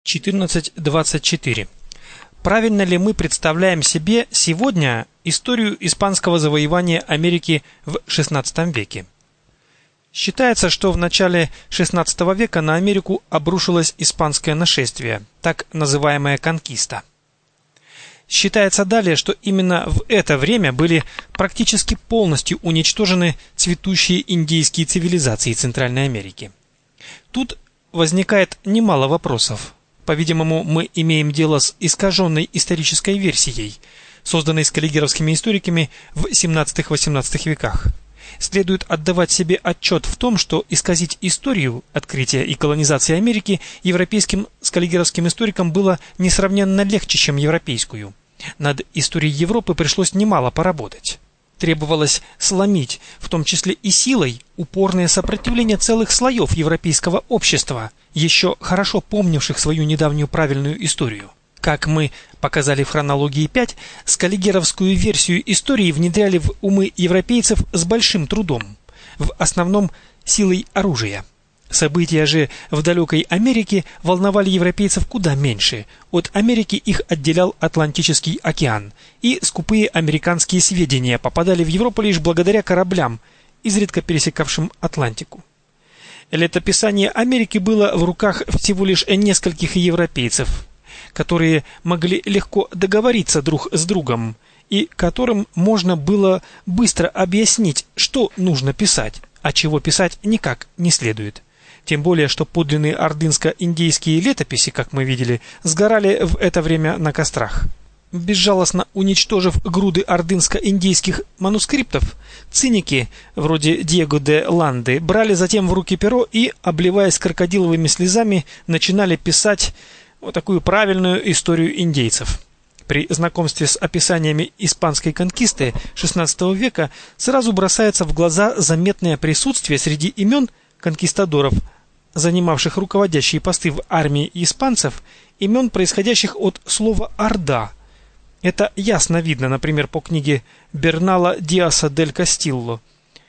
14.24. Правильно ли мы представляем себе сегодня историю испанского завоевания Америки в XVI веке? Считается, что в начале XVI века на Америку обрушилось испанское нашествие, так называемая конкиста. Считается далее, что именно в это время были практически полностью уничтожены цветущие индейские цивилизации Центральной Америки. Тут возникает немало вопросов. По-видимому, мы имеем дело с искаженной исторической версией, созданной скаллигеровскими историками в XVII-XVIII веках. Следует отдавать себе отчет в том, что исказить историю открытия и колонизации Америки европейским скаллигеровским историкам было несравненно легче, чем европейскую. Над историей Европы пришлось немало поработать. Требовалось сломить, в том числе и силой, упорное сопротивление целых слоев европейского общества, еще хорошо помнивших свою недавнюю правильную историю. Как мы показали в хронологии 5, скаллигеровскую версию истории внедряли в умы европейцев с большим трудом, в основном силой оружия. События же в далекой Америке волновали европейцев куда меньше. От Америки их отделял Атлантический океан, и скупые американские сведения попадали в Европу лишь благодаря кораблям, изредка пересекавшим Атлантику. Летописание Америки было в руках всего лишь нескольких европейцев, которые могли легко договориться друг с другом, и которым можно было быстро объяснить, что нужно писать, а чего писать никак не следует. Тем более, что подлинные ордынско-индейские летописи, как мы видели, сгорали в это время на кострах. Безжалостно уничтожив груды ордынско-индейских манускриптов, циники, вроде Диего де Ланды, брали затем в руки перо и, обливаясь крокодиловыми слезами, начинали писать вот такую правильную историю индейцев. При знакомстве с описаниями испанской конкисты XVI века сразу бросается в глаза заметное присутствие среди имен конкистадоров, занимавших руководящие посты в армии испанцев, имен, происходящих от слова «орда». Это ясно видно, например, по книге Бернала Диаса дель Кастилло,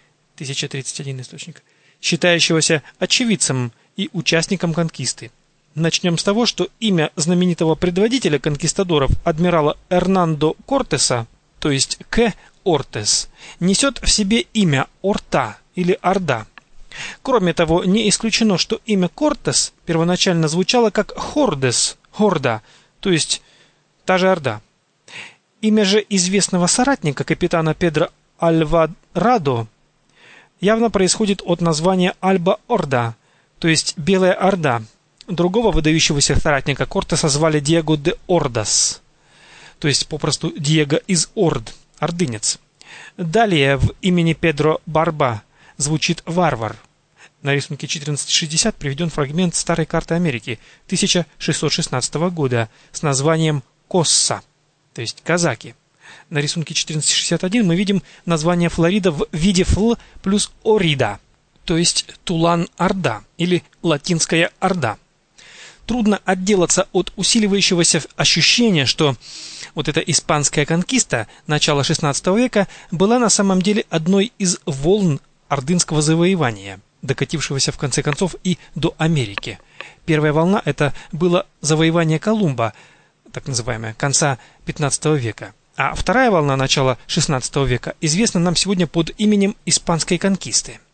1031 источник, считающегося очевидцем и участником конкисты. Начнем с того, что имя знаменитого предводителя конкистадоров, адмирала Эрнандо Кортеса, то есть К. Ортес, несет в себе имя Орта или Орда. Кроме того, не исключено, что имя Кортес первоначально звучало как Хордес, Хорда, то есть та же Орда. Имя же известного соратника капитана Педро Альварадо явно происходит от названия Альба-Орда, то есть Белая Орда. Другого выдающегося соратника Кортеса звали Диего де Ордас, то есть попросту Диего из Орд, ордынец. Далее в имени Педро Барба звучит варвар. На рисунке 1460 приведен фрагмент старой карты Америки 1616 года с названием Косса, то есть казаки. На рисунке 1461 мы видим название Флорида в виде фл плюс орида, то есть Тулан-Орда или Латинская Орда. Трудно отделаться от усиливающегося ощущения, что вот эта испанская конкиста начала XVI века была на самом деле одной из волн ордынского завоевания, докатившегося в конце концов и до Америки. Первая волна – это было завоевание Колумба, так называемое, конца XV века. А вторая волна начала XVI века известна нам сегодня под именем испанской конкисты.